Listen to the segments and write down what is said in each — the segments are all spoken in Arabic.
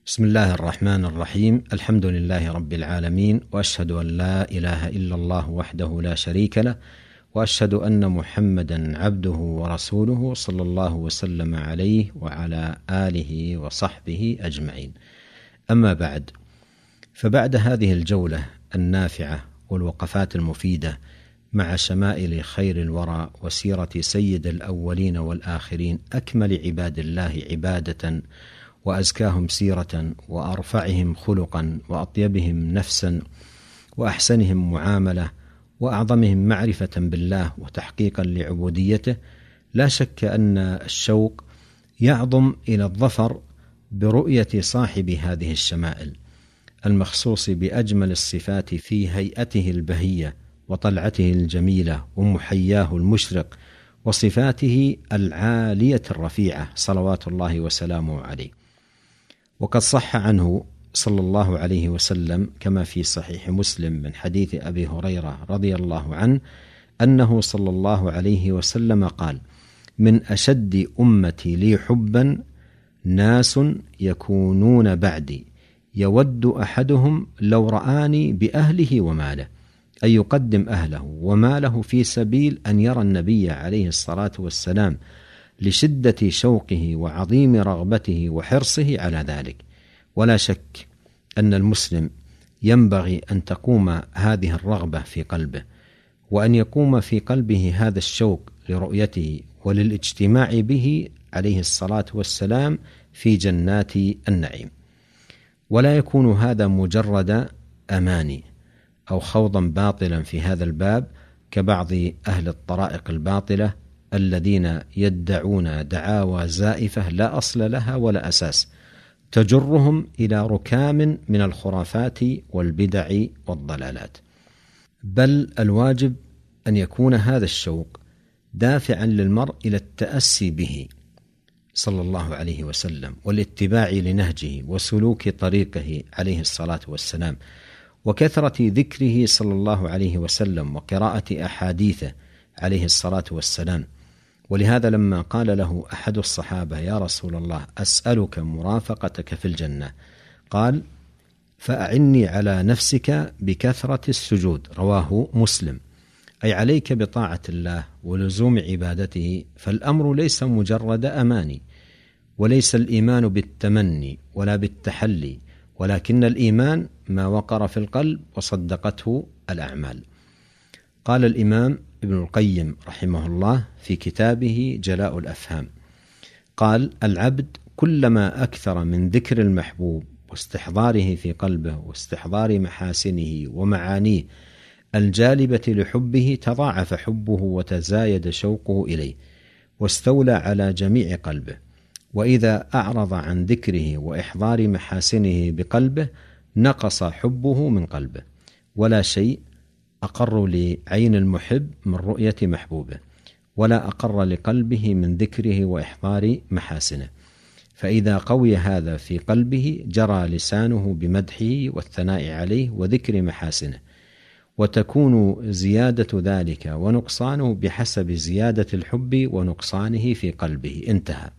بسم الله الرحمن الرحيم. الحمد لله رب العالمين، وأشهد أن لا إله إلا الله وحده لا شريك له، وأشهد أن محمدا عبده ورسوله صلى الله وسلم عليه وعلى آله وصحبه أجمعين. أما بعد، فبعد هذه الجولة النافعة والوقفات المفيدة مع شمائل خير الورى وسيرة سيد الأولين والآخرين، أكمل عباد الله عبادة وأزكاهم سيرة وأرفعهم خلقا وأطيبهم نفسا وأحسنهم معاملة وأعظمهم معرفة بالله وتحقيقا لعبوديته، لا شك أن الشوق يعظم إلى الظفر برؤية صاحب هذه الشمائل المخصوص بأجمل الصفات في هيئته البهية وطلعته الجميلة ومحياه المشرق وصفاته العالية الرفيعة صلوات الله وسلامه عليه. وقد صح عنه صلى الله عليه وسلم كما في صحيح مسلم من حديث أبي هريرة رضي الله عنه أنه صلى الله عليه وسلم قال: من أشد أمتي لي حبا ناس يكونون بعدي يود أحدهم لو رآني بأهله وماله، أن يقدم أهله وماله في سبيل أن يرى النبي عليه الصلاة والسلام لشدة شوقه وعظيم رغبته وحرصه على ذلك. ولا شك أن المسلم ينبغي أن تقوم هذه الرغبة في قلبه، وأن يقوم في قلبه هذا الشوق لرؤيته وللاجتماع به عليه الصلاة والسلام في جنات النعيم. ولا يكون هذا مجرد أماني أو خوضا باطلا في هذا الباب كبعض أهل الطرائق الباطلة الذين يدعون دعاوى زائفة لا أصل لها ولا أساس، تجرهم إلى ركام من الخرافات والبدع والضلالات. بل الواجب أن يكون هذا الشوق دافعا للمرء إلى التأسي به صلى الله عليه وسلم والاتباع لنهجه وسلوك طريقه عليه الصلاة والسلام، وكثرة ذكره صلى الله عليه وسلم وقراءة أحاديثه عليه الصلاة والسلام. ولهذا لما قال له أحد الصحابة: يا رسول الله أسألك مرافقتك في الجنة، قال: فأعني على نفسك بكثرة السجود، رواه مسلم. أي عليك بطاعة الله ولزوم عبادته، فالأمر ليس مجرد أماني، وليس الإيمان بالتمني ولا بالتحلي، ولكن الإيمان ما وقر في القلب وصدقته الأعمال. قال الإمام ابن القيم رحمه الله في كتابه جلاء الأفهام، قال: العبد كلما أكثر من ذكر المحبوب واستحضاره في قلبه واستحضار محاسنه ومعانيه الجالبة لحبه، تضاعف حبه وتزايد شوقه إليه واستولى على جميع قلبه. وإذا أعرض عن ذكره وإحضار محاسنه بقلبه نقص حبه من قلبه، ولا شيء أقر لعين المحب من رؤية محبوبه، ولا أقر لقلبه من ذكره وإحضار محاسنه. فإذا قوي هذا في قلبه جرى لسانه بمدحه والثناء عليه وذكر محاسنه، وتكون زيادة ذلك ونقصانه بحسب زيادة الحب ونقصانه في قلبه. انتهى.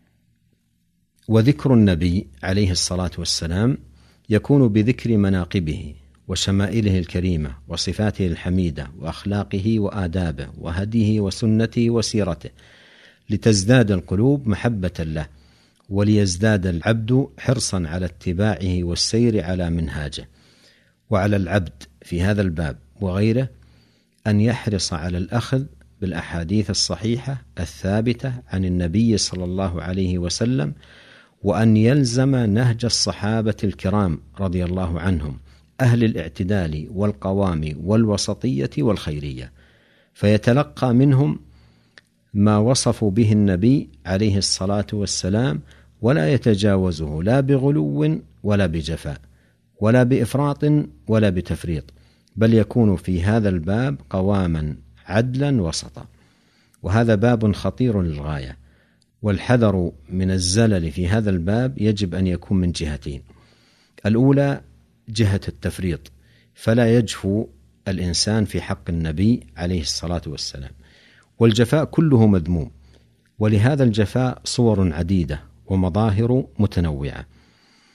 وذكر النبي عليه الصلاة والسلام يكون بذكر مناقبه وشمائله الكريمة وصفاته الحميدة وأخلاقه وآدابه وهديه وسنته وسيرته، لتزداد القلوب محبة له، وليزداد العبد حرصا على اتباعه والسير على منهاجه. وعلى العبد في هذا الباب وغيره أن يحرص على الأخذ بالأحاديث الصحيحة الثابتة عن النبي صلى الله عليه وسلم، وأن يلزم نهج الصحابة الكرام رضي الله عنهم أهل الاعتدال والقوام والوسطية والخيرية، فيتلقى منهم ما وصفوا به النبي عليه الصلاة والسلام، ولا يتجاوزه لا بغلو ولا بجفاء ولا بإفراط ولا بتفريط، بل يكون في هذا الباب قواما عدلا وسطا. وهذا باب خطير للغاية، والحذر من الزلل في هذا الباب يجب أن يكون من جهتين: الأولى جهة التفريط، فلا يجفو الإنسان في حق النبي عليه الصلاة والسلام، والجفاء كله مذموم، ولهذا الجفاء صور عديدة ومظاهر متنوعة.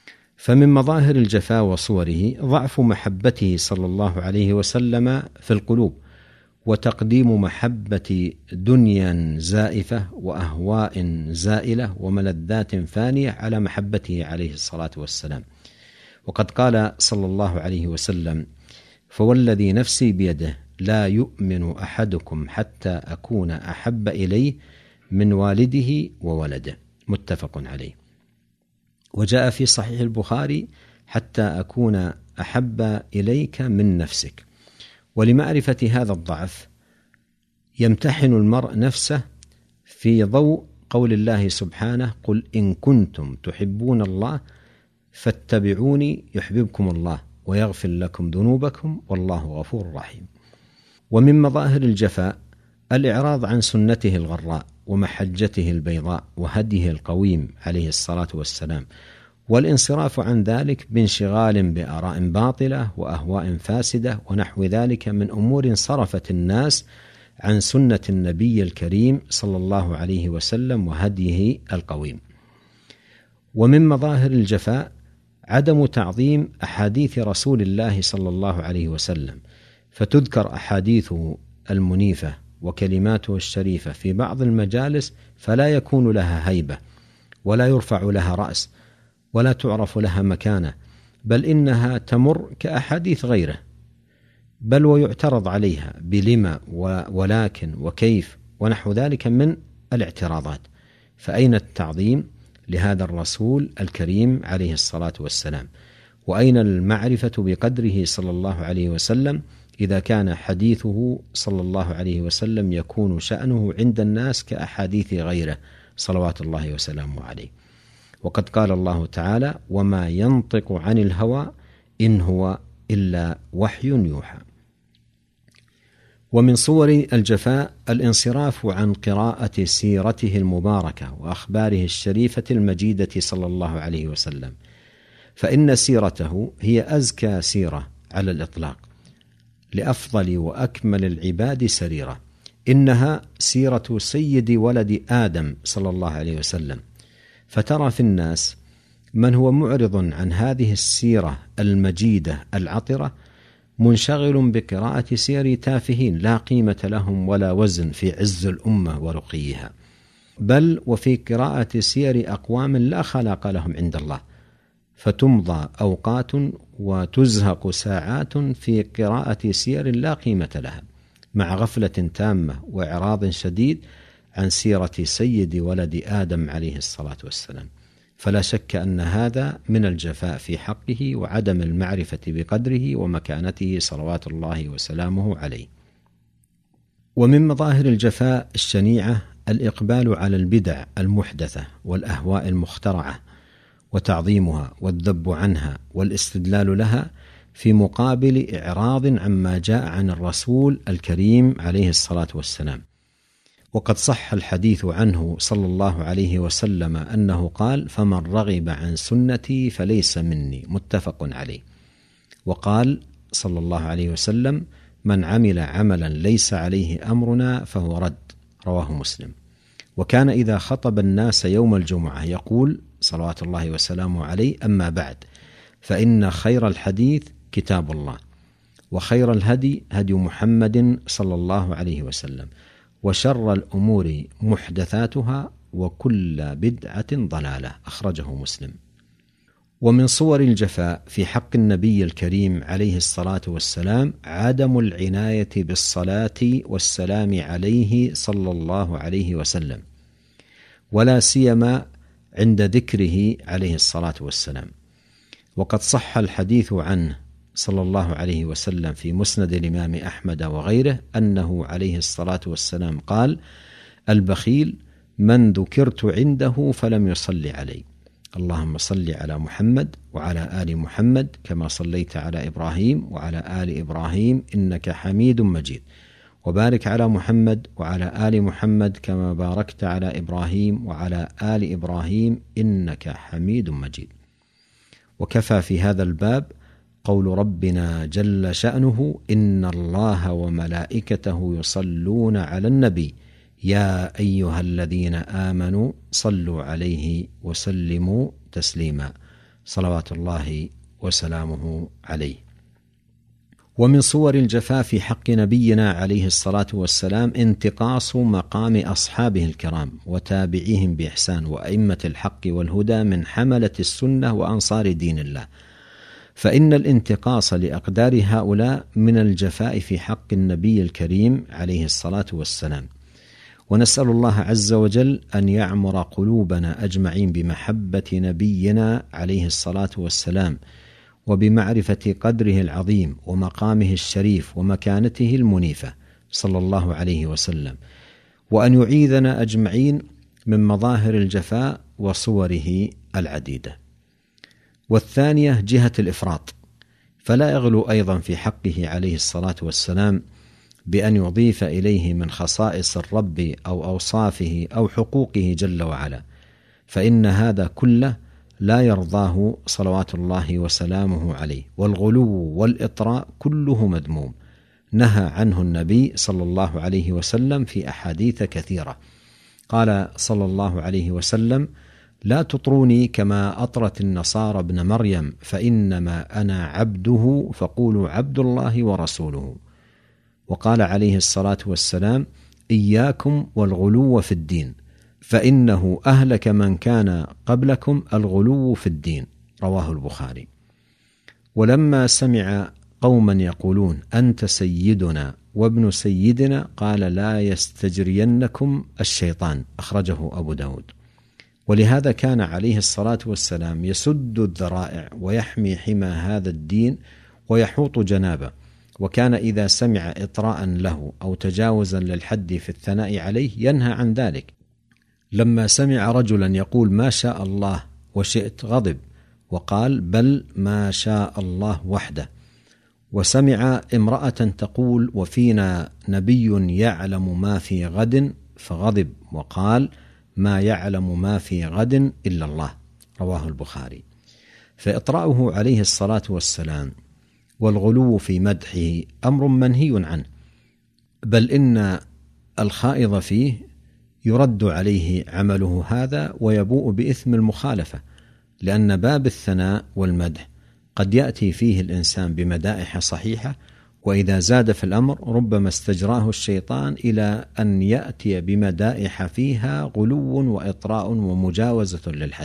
فمن مظاهر الجفاء وصوره ضعف محبته صلى الله عليه وسلم في القلوب، وتقديم محبة دنيا زائفة وأهواء زائلة وملذات فانية على محبته عليه الصلاة والسلام. وقد قال صلى الله عليه وسلم: فوالذي نفسي بيده لا يؤمن أحدكم حتى أكون أحب إليه من والده وولده، متفق عليه. وجاء في صحيح البخاري: حتى أكون أحب إليك من نفسك. ولمعرفة هذا الضعف يمتحن المرء نفسه في ضوء قول الله سبحانه: قل إن كنتم تحبون الله فاتبعوني يحببكم الله ويغفر لكم ذنوبكم والله غفور رحيم. ومن مظاهر الجفاء الإعراض عن سنته الغراء ومحجته البيضاء وهديه القويم عليه الصلاة والسلام، والانصراف عن ذلك بانشغال بآراء باطلة وأهواء فاسدة ونحو ذلك من أمور صرفت الناس عن سنة النبي الكريم صلى الله عليه وسلم وهديه القويم. ومن مظاهر الجفاء عدم تعظيم أحاديث رسول الله صلى الله عليه وسلم، فتذكر أحاديثه المنيفة وكلماته الشريفة في بعض المجالس فلا يكون لها هيبة ولا يرفع لها رأس ولا تعرف لها مكانة، بل إنها تمر كأحاديث غيره، بل ويعترض عليها بلما ولكن وكيف ونحو ذلك من الاعتراضات. فأين التعظيم لهذا الرسول الكريم عليه الصلاة والسلام؟ وأين المعرفة بقدره صلى الله عليه وسلم إذا كان حديثه صلى الله عليه وسلم يكون شأنه عند الناس كأحاديث غيره صلوات الله وسلامه عليه؟ وقد قال الله تعالى: وما ينطق عن الهوى إن هو إلا وحي يوحى. ومن صور الجفاء الانصراف عن قراءة سيرته المباركة وأخباره الشريفة المجيدة صلى الله عليه وسلم، فإن سيرته هي أزكى سيرة على الإطلاق، لأفضل وأكمل العباد سريرة. إنها سيرة سيد ولد آدم صلى الله عليه وسلم، فترى في الناس من هو معرض عن هذه السيرة المجيدة العطرة منشغل بقراءة سير تافهين لا قيمة لهم ولا وزن في عز الأمة ورقيها، بل وفي قراءة سير أقوام لا خلاق لهم عند الله، فتمضى أوقات وتزهق ساعات في قراءة سير لا قيمة لها، مع غفلة تامة وإعراض شديد عن سيرة سيد ولد آدم عليه الصلاة والسلام. فلا شك أن هذا من الجفاء في حقه وعدم المعرفة بقدره ومكانته صلوات الله وسلامه عليه. ومن مظاهر الجفاء الشنيعة الإقبال على البدع المحدثة والأهواء المخترعة وتعظيمها والذب عنها والاستدلال لها في مقابل إعراض عما جاء عن الرسول الكريم عليه الصلاة والسلام. وقد صح الحديث عنه صلى الله عليه وسلم أنه قال: فمن رغب عن سنتي فليس مني، متفق عليه. وقال صلى الله عليه وسلم: من عمل عملا ليس عليه أمرنا فهو رد، رواه مسلم. وكان إذا خطب الناس يوم الجمعة يقول صلوات الله وسلامه عليه: أما بعد، فإن خير الحديث كتاب الله، وخير الهدي هدي محمد صلى الله عليه وسلم، وشر الأمور محدثاتها، وكل بدعة ضلالة، أخرجه مسلم. ومن صور الجفاء في حق النبي الكريم عليه الصلاة والسلام عدم العناية بالصلاة والسلام عليه صلى الله عليه وسلم، ولا سيما عند ذكره عليه الصلاة والسلام. وقد صح الحديث عنه صلى الله عليه وسلم في مسند الإمام أحمد وغيره أنه عليه الصلاة والسلام قال: البخيل من ذكرت عنده فلم يصلي علي، اللهم صل على محمد وعلى آل محمد كما صليت على إبراهيم وعلى آل إبراهيم إنك حميد مجيد، وبارك على محمد وعلى آل محمد كما باركت على إبراهيم وعلى آل إبراهيم إنك حميد مجيد. وكفى في هذا الباب قول ربنا جل شأنه: إن الله وملائكته يصلون على النبي يا أيها الذين آمنوا صلوا عليه وسلموا تسليما، صلوات الله وسلامه عليه. ومن صور الجفاء في حق نبينا عليه الصلاة والسلام انتقاص مقام أصحابه الكرام وتابعيهم بإحسان وأئمة الحق والهدى من حملة السنة وأنصار دين الله، فإن الانتقاص لأقدار هؤلاء من الجفاء في حق النبي الكريم عليه الصلاة والسلام. ونسأل الله عز وجل أن يعمر قلوبنا أجمعين بمحبة نبينا عليه الصلاة والسلام وبمعرفة قدره العظيم ومقامه الشريف ومكانته المنيفة صلى الله عليه وسلم، وأن يعيذنا أجمعين من مظاهر الجفاء وصوره العديدة. والثانية جهة الإفراط، فلا يغلو أيضا في حقه عليه الصلاة والسلام بأن يضيف إليه من خصائص الرب أو أوصافه أو حقوقه جل وعلا، فإن هذا كله لا يرضاه صلوات الله وسلامه عليه. والغلو والإطراء كله مذموم، نهى عنه النبي صلى الله عليه وسلم في أحاديث كثيرة. قال صلى الله عليه وسلم: لا تطروني كما أطرت النصارى ابن مريم، فإنما أنا عبده فقولوا عبد الله ورسوله. وقال عليه الصلاة والسلام: إياكم والغلو في الدين، فإنه أهلك من كان قبلكم الغلو في الدين. رواه البخاري. ولما سمع قوما يقولون أنت سيدنا وابن سيدنا قال: لا يستجرينكم الشيطان. أخرجه أبو داود. ولهذا كان عليه الصلاة والسلام يسد الذرائع ويحمي حمى هذا الدين ويحوط جنابه، وكان إذا سمع إطراء له أو تجاوزا للحد في الثناء عليه ينهى عن ذلك. لما سمع رجلا يقول ما شاء الله وشئت غضب وقال: بل ما شاء الله وحده. وسمع امرأة تقول: وفينا نبي يعلم ما في غد، فغضب وقال: ما يعلم ما في غد إلا الله. رواه البخاري. فإطراؤه عليه الصلاة والسلام والغلو في مدحه أمر منهي عنه، بل إن الخائض فيه يرد عليه عمله هذا ويبوء بإثم المخالفة، لأن باب الثناء والمدح قد يأتي فيه الإنسان بمدائح صحيحة، وإذا زاد في الأمر ربما استجراه الشيطان إلى أن يأتي بمدائح فيها غلو وإطراء ومجاوزة للحد،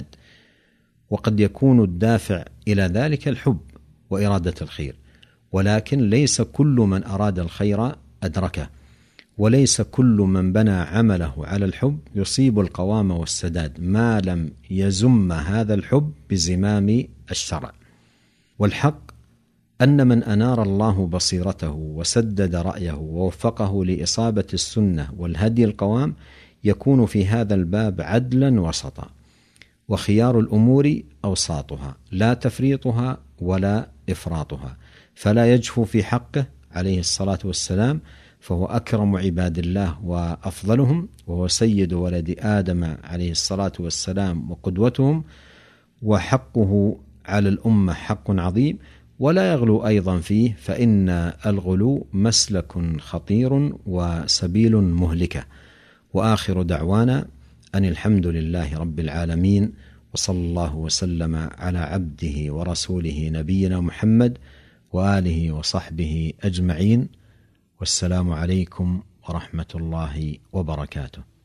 وقد يكون الدافع إلى ذلك الحب وإرادة الخير، ولكن ليس كل من أراد الخير أدركه، وليس كل من بنى عمله على الحب يصيب القوام والسداد ما لم يزم هذا الحب بزمام الشرع. والحق أن من أنار الله بصيرته وسدد رأيه ووفقه لإصابة السنة والهدي القوام يكون في هذا الباب عدلا وسطا، وخيار الأمور أوساطها لا تفريطها ولا إفراطها، فلا يجفو في حقه عليه الصلاة والسلام، فهو أكرم عباد الله وأفضلهم، وهو سيد ولد آدم عليه الصلاة والسلام وقدوتهم، وحقه على الأمة حق عظيم، ولا يغلو أيضا فيه، فإن الغلو مسلك خطير وسبيل مهلكة. وآخر دعوانا أن الحمد لله رب العالمين، وصلى الله وسلم على عبده ورسوله نبينا محمد وآله وصحبه أجمعين، والسلام عليكم ورحمة الله وبركاته.